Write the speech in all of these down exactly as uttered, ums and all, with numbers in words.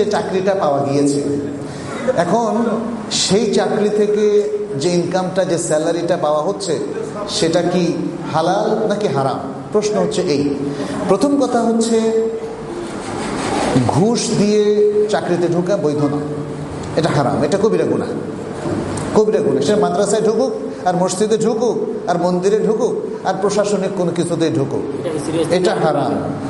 যে চাকরিটা পাওয়া গিয়েছে, এখন সেই চাকরি থেকে যে ইনকামটা, যে স্যালারিটা পাওয়া হচ্ছে, সেটা কি হালাল নাকি হারাম? প্রশ্ন হচ্ছে এই। প্রথম কথা হচ্ছে, ঘুষ দিয়ে চাকরিতে ঢোকা বৈধ না, এটা হারাম, এটা কবিরা গুনাহ, কবিরা গুনাহ। সে মাদ্রাসায় ঢুকুক, আর মসজিদে ঢুকুক, আর মন্দিরে ঢুকুক, আর প্রশাসনিক কোনো কিছুতেই ঢুকুক, এটা হারাম।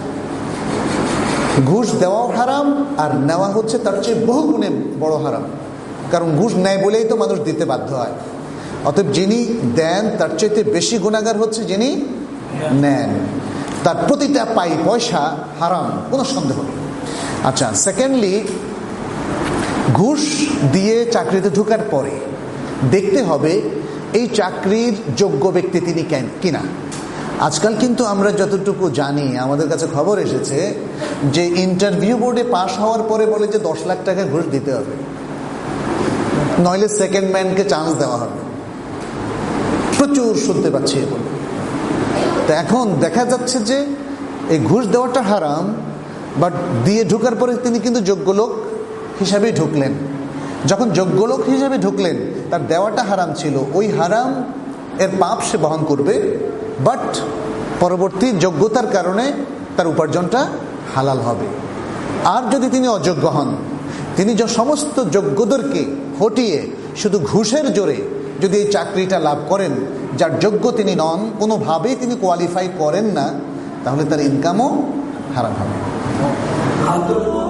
ঘুষ দেওয়াও হারাম, আর নেওয়া হচ্ছে তার চেয়ে বহু গুণে বড় হারাম। কারণ ঘুষ নেয় বলেই তো মানুষ দিতে বাধ্য হয়। অতএব যিনি দেন তার চাইতে বেশি গুনাহগার হচ্ছে যিনি নেন। তার প্রতিটা পাই পয়সা হারাম, কোনো সন্দেহ নেই। আচ্ছা, সেকেন্ডলি, ঘুষ দিয়ে চাকরিতে ঢোকার পরে দেখতে হবে এই চাকরির যোগ্য ব্যক্তি তিনি কেন কিনা। আজকাল কিন্তু আমরা যতটুকু জানি, আমাদের কাছে খবর এসেছে যে ইন্টারভিউ বোর্ডে পাশ হওয়ার পরে বলে যে দশ লাখ টাকা ঘুষ দিতে হবে, নইলে সেকেন্ড ম্যানকে চান্স দেওয়া হবে। প্রচুর শুনতে পাচ্ছি এখন। তো এখন দেখা যাচ্ছে যে এই ঘুষ দেওয়াটা হারাম, বাট দিয়ে ঢোকার পরে তিনি কিন্তু যোগ্য লোক হিসাবেই ঢুকলেন। যখন যোগ্য লোক হিসাবে ঢুকলেন, তার দেওয়াটা হারাম ছিল, ওই হারাম এর পাপ সে বহন করবে, বাট পরবর্তী যোগ্যতার কারণে তার উপার্জনটা হালাল হবে। আর যদি তিনি অযোগ্য হন, তিনি যে সমস্ত যোগ্যদেরকে হটিয়ে শুধু ঘুষের জোরে যদি এই চাকরিটা লাভ করেন, যার যোগ্য তিনি নন, কোনোভাবেই তিনি কোয়ালিফাই করেন না, তাহলে তার ইনকামও হারাম হবে।